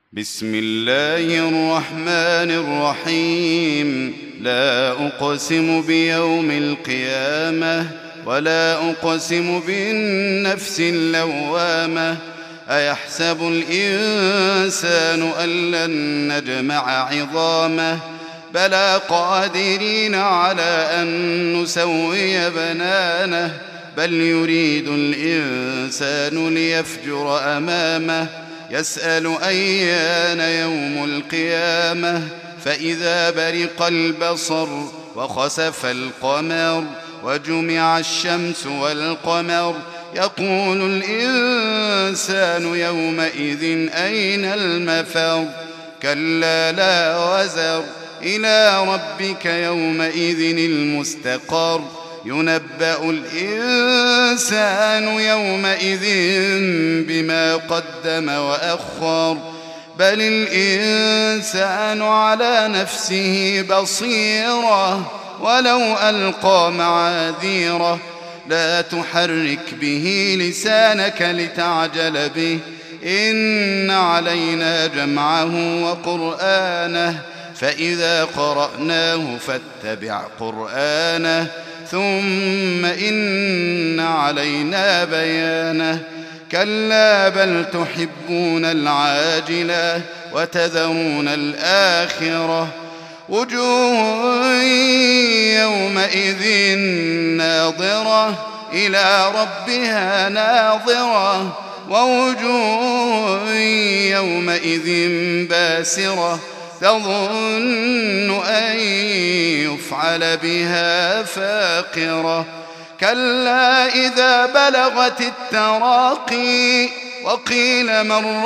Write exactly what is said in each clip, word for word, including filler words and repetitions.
بسم الله الرحمن الرحيم. لا أقسم بيوم القيامة ولا أقسم بالنفس اللوامة. أيحسب الإنسان أن لن نجمع عظامه بلى قادرين على أن نسوي بنانه بل يريد الإنسان ليفجر أمامه يسأل أيان يوم القيامة فإذا برق البصر وخسف القمر وجمع الشمس والقمر يقول الإنسان يومئذ أين المفر كلا لا وزر إلى ربك يومئذ المستقر ينبأ الإنسان يومئذ بما قدم وأخر بل الإنسان على نفسه بصيرة ولو ألقى معاذيره لا تحرك به لسانك لتعجل به إن علينا جمعه وقرآنه فإذا قرأناه فاتبع قرآنه ثم إن علينا بيانه كلا بل تحبون العاجلة وتذرون الآخرة وجوه يومئذ ناظرة إلى ربها ناظرة ووجوه يومئذ باسرة تظن أن يفعل بها فاقرة كلا إذا بلغت التراقي وقيل من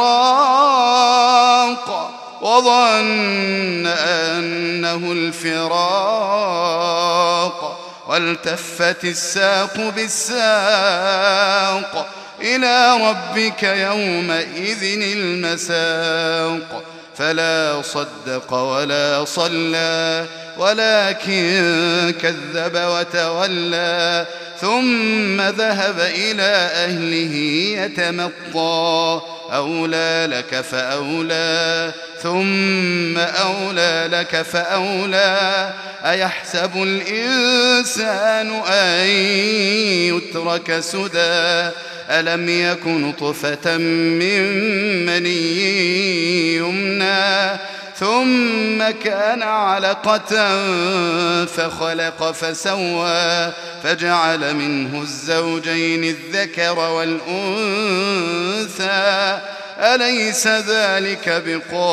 راق وظن أنه الفراق والتفت الساق بالساق إلى ربك يومئذ المساق فلا صدق ولا صلى ولكن كذب وتولى ثم ذهب إلى أهله يتمطى أولى لك فأولى ثم أولى لك فأولى أيحسب الإنسان أن يترك سدى ألم يك نطفة من مني يمنى ثم كان علقة فخلق فسوى فجعل منه الزوجين الذكر والأنثى أليس ذلك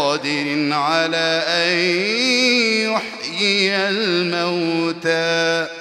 بقادر على أن يحيي الموتى